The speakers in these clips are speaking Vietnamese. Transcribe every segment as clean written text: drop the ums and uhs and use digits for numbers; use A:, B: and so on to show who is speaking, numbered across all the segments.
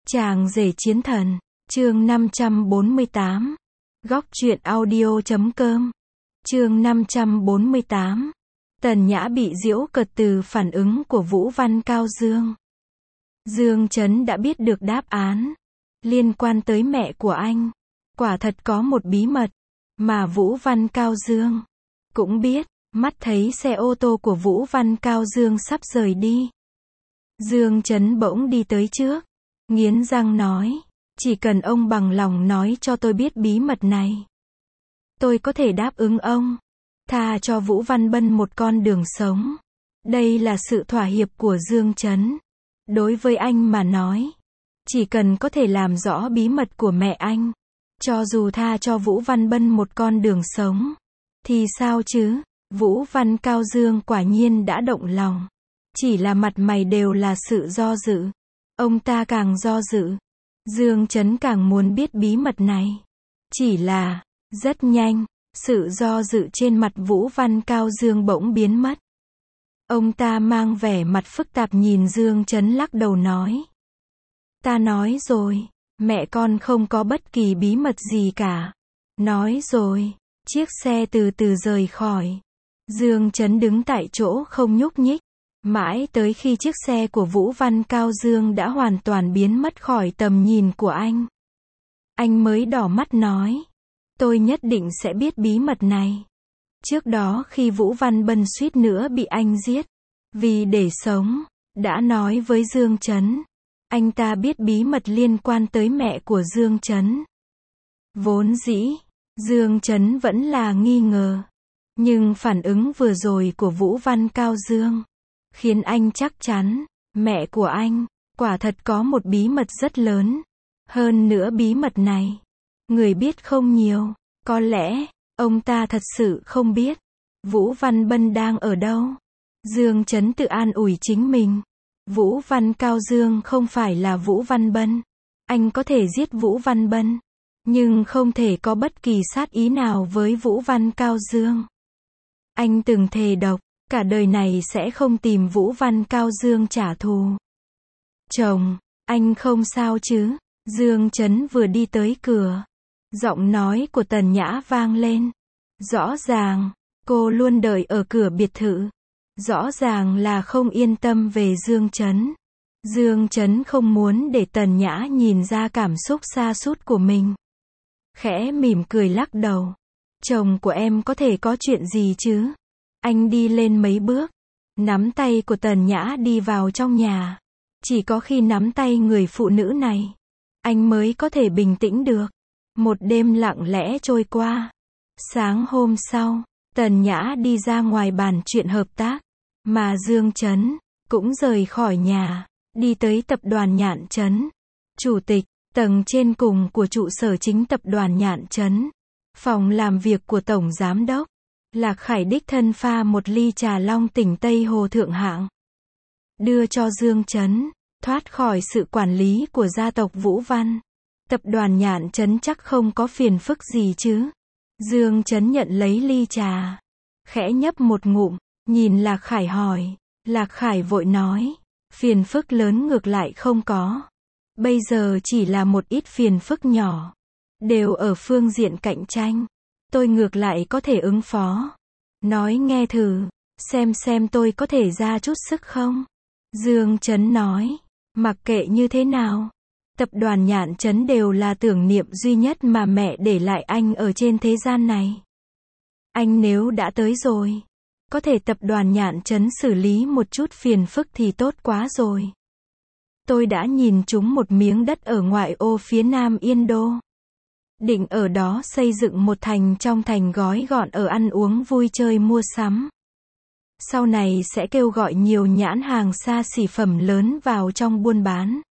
A: Chàng rể chiến thần, chương 548. Góc truyện audio.com. Chương 548. Tần Nhã bị giễu cợt từ phản ứng của Vũ Văn Cao Dương. Dương Chấn đã biết được đáp án liên quan tới mẹ của anh. Quả thật có một bí mật mà Vũ Văn Cao Dương cũng biết. Mắt thấy xe ô tô của Vũ Văn Cao Dương sắp rời đi, Dương Chấn bỗng đi tới trước, nghiến răng nói, chỉ cần ông bằng lòng nói cho tôi biết bí mật này, tôi có thể đáp ứng ông, tha cho Vũ Văn Bân một con đường sống. Đây là sự thỏa hiệp của Dương Chấn. Đối với anh mà nói, chỉ cần có thể làm rõ bí mật của mẹ anh, cho dù tha cho Vũ Văn Bân một con đường sống, thì sao chứ? Vũ Văn Cao Dương quả nhiên đã động lòng. Chỉ là mặt mày đều là sự do dự. Ông ta càng do dự, Dương Chấn càng muốn biết bí mật này. Chỉ là, rất nhanh, sự do dự trên mặt Vũ Văn Cao Dương bỗng biến mất. Ông ta mang vẻ mặt phức tạp nhìn Dương Chấn lắc đầu nói. Ta nói rồi, mẹ con không có bất kỳ bí mật gì cả. Nói rồi, chiếc xe từ từ rời khỏi. Dương Chấn đứng tại chỗ không nhúc nhích, mãi tới khi chiếc xe của Vũ Văn Cao Dương đã hoàn toàn biến mất khỏi tầm nhìn của anh. Anh mới đỏ mắt nói, tôi nhất định sẽ biết bí mật này. Trước đó khi Vũ Văn Bân suýt nữa bị anh giết, vì để sống, đã nói với Dương Chấn. Anh ta biết bí mật liên quan tới mẹ của Dương Chấn. Vốn dĩ, Dương Chấn vẫn là nghi ngờ. Nhưng phản ứng vừa rồi của Vũ Văn Cao Dương khiến anh chắc chắn, mẹ của anh, quả thật có một bí mật rất lớn. Hơn nữa bí mật này, người biết không nhiều. Có lẽ, ông ta thật sự không biết Vũ Văn Bân đang ở đâu. Dương Chấn tự an ủi chính mình. Vũ Văn Cao Dương không phải là Vũ Văn Bân. Anh có thể giết Vũ Văn Bân, nhưng không thể có bất kỳ sát ý nào với Vũ Văn Cao Dương. Anh từng thề độc, cả đời này sẽ không tìm Vũ Văn Cao Dương trả thù. Chồng, anh không sao chứ? Dương Chấn vừa đi tới cửa, giọng nói của Tần Nhã vang lên. Rõ ràng, cô luôn đợi ở cửa biệt thự. Rõ ràng là không yên tâm về Dương Chấn. Dương Chấn không muốn để Tần Nhã nhìn ra cảm xúc sa sút của mình. Khẽ mỉm cười lắc đầu. Chồng của em có thể có chuyện gì chứ? Anh đi lên mấy bước, nắm tay của Tần Nhã đi vào trong nhà. Chỉ có khi nắm tay người phụ nữ này, anh mới có thể bình tĩnh được. Một đêm lặng lẽ trôi qua. Sáng hôm sau, Tần Nhã đi ra ngoài bàn chuyện hợp tác, mà Dương Chấn cũng rời khỏi nhà, đi tới tập đoàn Nhạn Chấn. Chủ tịch, tầng trên cùng của trụ sở chính tập đoàn Nhạn Chấn. Phòng làm việc của Tổng Giám đốc Lạc Khải đích thân pha một ly trà long tỉnh Tây Hồ thượng hạng, đưa cho Dương Chấn. Thoát khỏi sự quản lý của gia tộc Vũ Văn, tập đoàn Nhạn Chấn chắc không có phiền phức gì chứ? Dương Chấn nhận lấy ly trà, khẽ nhấp một ngụm, nhìn Lạc Khải hỏi. Lạc Khải vội nói, phiền phức lớn ngược lại không có. Bây giờ chỉ là một ít phiền phức nhỏ, đều ở phương diện cạnh tranh. Tôi ngược lại có thể ứng phó. Nói nghe thử, xem tôi có thể ra chút sức không? Dương Chấn nói, mặc kệ như thế nào, tập đoàn Nhạn Chấn đều là tưởng niệm duy nhất mà mẹ để lại anh ở trên thế gian này. Anh nếu đã tới rồi, có thể tập đoàn Nhạn Chấn xử lý một chút phiền phức thì tốt quá rồi. Tôi đã nhìn trúng một miếng đất ở ngoại ô phía nam Yên Đô. Định ở đó xây dựng một thành trong thành gói gọn ở ăn uống vui chơi mua sắm. Sau này sẽ kêu gọi nhiều nhãn hàng xa xỉ phẩm lớn vào trong buôn bán.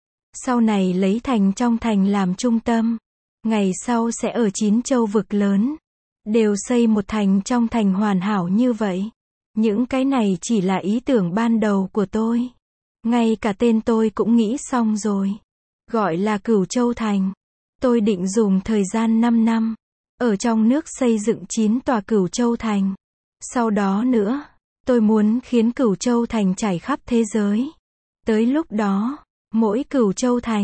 A: Sau này lấy thành trong thành làm trung tâm. Ngày sau sẽ ở 9 châu vực lớn, đều xây một thành trong thành hoàn hảo như vậy. Những cái này chỉ là ý tưởng ban đầu của tôi. Ngay cả tên tôi cũng nghĩ xong rồi. Gọi là Cửu Châu Thành. Tôi định dùng thời gian 5 năm, ở trong nước xây dựng 9 tòa Cửu Châu Thành. Sau đó nữa, tôi muốn khiến Cửu Châu Thành trải khắp thế giới. Tới lúc đó, mỗi Cửu Châu Thành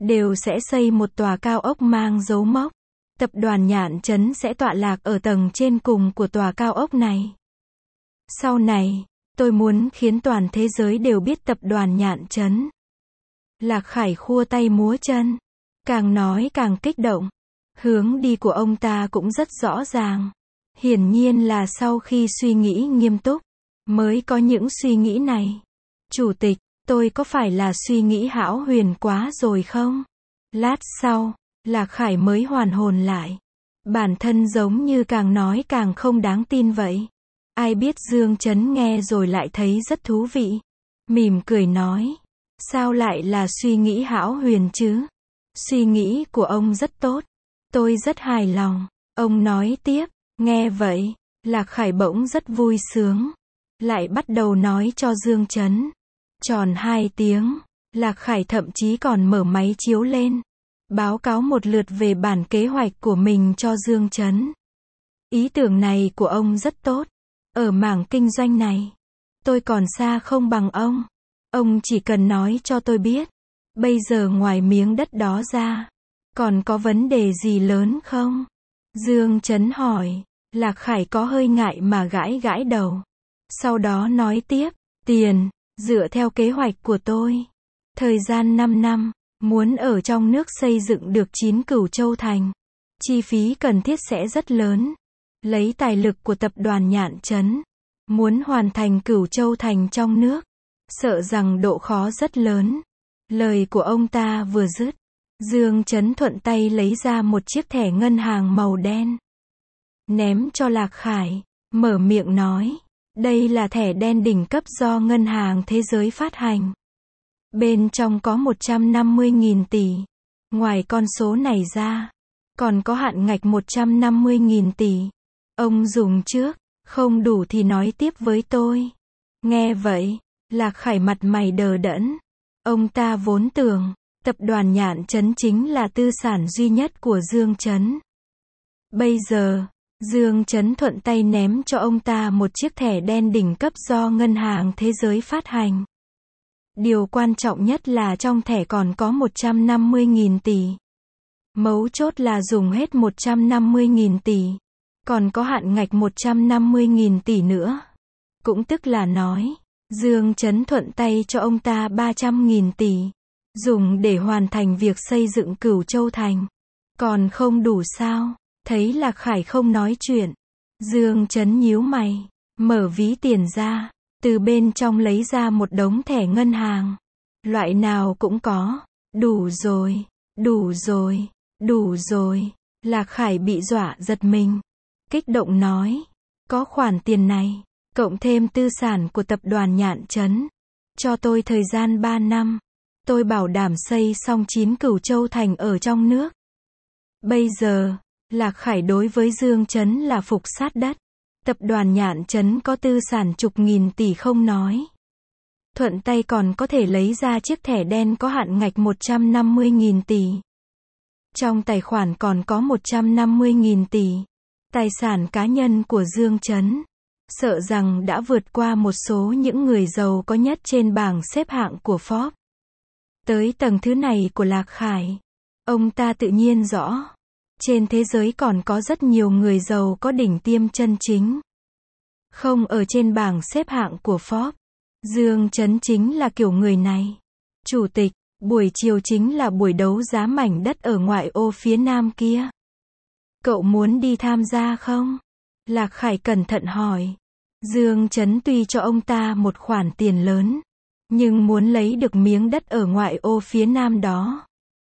A: đều sẽ xây một tòa cao ốc mang dấu mốc. Tập đoàn Nhạn Trấn sẽ tọa lạc ở tầng trên cùng của tòa cao ốc này. Sau này, tôi muốn khiến toàn thế giới đều biết tập đoàn Nhạn Trấn. Lạc Khải khua tay múa chân, càng nói càng kích động. Hướng đi của ông ta cũng rất rõ ràng. Hiển nhiên là sau khi suy nghĩ nghiêm túc, mới có những suy nghĩ này. Chủ tịch, tôi có phải là suy nghĩ hão huyền quá rồi không? Lát sau, Lạc Khải mới hoàn hồn lại. Bản thân giống như càng nói càng không đáng tin vậy. Ai biết Dương Chấn nghe rồi lại thấy rất thú vị. Mỉm cười nói. Sao lại là suy nghĩ hão huyền chứ? Suy nghĩ của ông rất tốt. Tôi rất hài lòng. Ông nói tiếp. Nghe vậy, Lạc Khải bỗng rất vui sướng. Lại bắt đầu nói cho Dương Chấn. Tròn 2 tiếng, Lạc Khải thậm chí còn mở máy chiếu lên. Báo cáo một lượt về bản kế hoạch của mình cho Dương Chấn. Ý tưởng này của ông rất tốt. Ở mảng kinh doanh này, tôi còn xa không bằng ông. Ông chỉ cần nói cho tôi biết. Bây giờ ngoài miếng đất đó ra, còn có vấn đề gì lớn không? Dương Chấn hỏi. Lạc Khải có hơi ngại mà gãi gãi đầu. Sau đó nói tiếp. Tiền, dựa theo kế hoạch của tôi. Thời gian 5 năm, muốn ở trong nước xây dựng được 9 Cửu Châu thành. Chi phí cần thiết sẽ rất lớn. Lấy tài lực của tập đoàn Nhạn Trấn, muốn hoàn thành Cửu Châu thành trong nước, sợ rằng độ khó rất lớn. Lời của ông ta vừa dứt, Dương Chấn thuận tay lấy ra một chiếc thẻ ngân hàng màu đen. Ném cho Lạc Khải, mở miệng nói. Đây là thẻ đen đỉnh cấp do Ngân hàng Thế giới phát hành. Bên trong có 150.000 tỷ. Ngoài con số này ra, còn có hạn ngạch 150.000 tỷ. Ông dùng trước, không đủ thì nói tiếp với tôi. Nghe vậy, Lạc Khải mặt mày đờ đẫn. Ông ta vốn tưởng, tập đoàn Nhạn Trấn chính là tư sản duy nhất của Dương Chấn. Bây giờ, Dương Chấn thuận tay ném cho ông ta một chiếc thẻ đen đỉnh cấp do Ngân hàng Thế giới phát hành. Điều quan trọng nhất là trong thẻ còn có 150.000 tỷ. Mấu chốt là dùng hết 150.000 tỷ. Còn có hạn ngạch 150.000 tỷ nữa. Cũng tức là nói, Dương Chấn thuận tay cho ông ta 300.000 tỷ. Dùng để hoàn thành việc xây dựng Cửu Châu thành. Còn không đủ sao? Thấy Lạc Khải không nói chuyện. Dương Chấn nhíu mày, mở ví tiền ra, từ bên trong lấy ra một đống thẻ ngân hàng. Loại nào cũng có. Đủ rồi, đủ rồi, đủ rồi. Lạc Khải bị dọa giật mình. Kích động nói, có khoản tiền này, cộng thêm tư sản của tập đoàn Nhạn Trấn. Cho tôi thời gian 3 năm. Tôi bảo đảm xây xong 9 Cửu Châu thành ở trong nước. Bây giờ, Lạc Khải đối với Dương Chấn là phục sát đất. Tập đoàn Nhạn Trấn có tư sản chục nghìn tỷ không nói. Thuận tay còn có thể lấy ra chiếc thẻ đen có hạn ngạch 150.000 tỷ. Trong tài khoản còn có 150.000 tỷ. Tài sản cá nhân của Dương Chấn, sợ rằng đã vượt qua một số những người giàu có nhất trên bảng xếp hạng của Forbes. Tới tầng thứ này của Lạc Khải, ông ta tự nhiên rõ. Trên thế giới còn có rất nhiều người giàu có đỉnh tiêm chân chính. Không ở trên bảng xếp hạng của Forbes. Dương Chấn chính là kiểu người này. Chủ tịch, buổi chiều chính là buổi đấu giá mảnh đất ở ngoại ô phía nam kia. Cậu muốn đi tham gia không? Lạc Khải cẩn thận hỏi. Dương Chấn tuy cho ông ta một khoản tiền lớn, nhưng muốn lấy được miếng đất ở ngoại ô phía nam đó,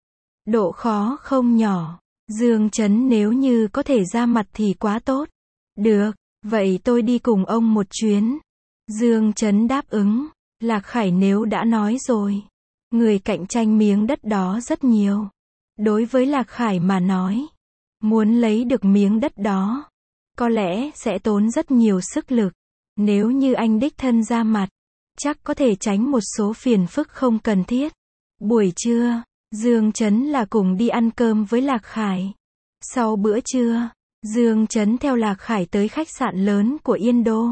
A: độ khó không nhỏ. Dương Chấn nếu như có thể ra mặt thì quá tốt. Được, vậy tôi đi cùng ông một chuyến. Dương Chấn đáp ứng. Lạc Khải nếu đã nói rồi, người cạnh tranh miếng đất đó rất nhiều. Đối với Lạc Khải mà nói, muốn lấy được miếng đất đó, có lẽ sẽ tốn rất nhiều sức lực. Nếu như anh đích thân ra mặt, chắc có thể tránh một số phiền phức không cần thiết. Buổi trưa, Dương Chấn là cùng đi ăn cơm với Lạc Khải. Sau bữa trưa, Dương Chấn theo Lạc Khải tới khách sạn lớn của Yên Đô.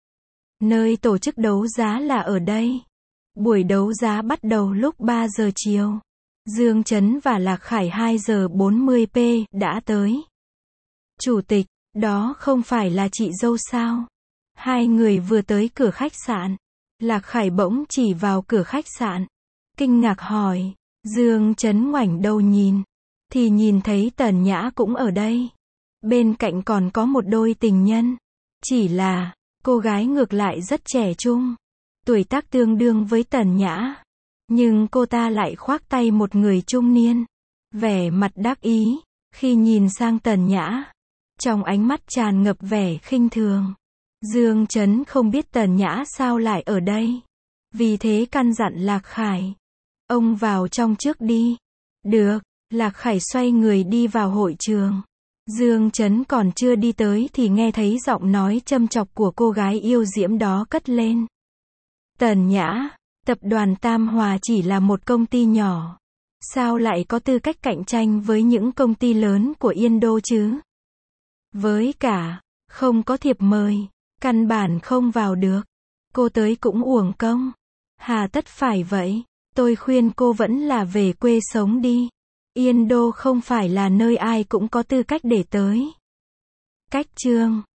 A: Nơi tổ chức đấu giá là ở đây. Buổi đấu giá bắt đầu lúc 3 giờ chiều. Dương Chấn và Lạc Khải 2 giờ 40 đã tới. Chủ tịch, đó không phải là chị dâu sao? Hai người vừa tới cửa khách sạn. Lạc Khải bỗng chỉ vào cửa khách sạn. Kinh ngạc hỏi. Dương Chấn ngoảnh đầu nhìn. Thì nhìn thấy Tần Nhã cũng ở đây. Bên cạnh còn có một đôi tình nhân. Chỉ là, cô gái ngược lại rất trẻ trung. Tuổi tác tương đương với Tần Nhã. Nhưng cô ta lại khoác tay một người trung niên. Vẻ mặt đắc ý, khi nhìn sang Tần Nhã. Trong ánh mắt tràn ngập vẻ khinh thường. Dương Chấn không biết Tần Nhã sao lại ở đây. Vì thế căn dặn Lạc Khải. Ông vào trong trước đi. Được, Lạc Khải xoay người đi vào hội trường. Dương Chấn còn chưa đi tới thì nghe thấy giọng nói châm chọc của cô gái yêu diễm đó cất lên. Tần Nhã, tập đoàn Tam Hòa chỉ là một công ty nhỏ. Sao lại có tư cách cạnh tranh với những công ty lớn của Yên Đô chứ? Với cả, không có thiệp mời, căn bản không vào được. Cô tới cũng uổng công. Hà tất phải vậy? Tôi khuyên cô vẫn là về quê sống đi. Yên Đô không phải là nơi ai cũng có tư cách để tới. Cách chương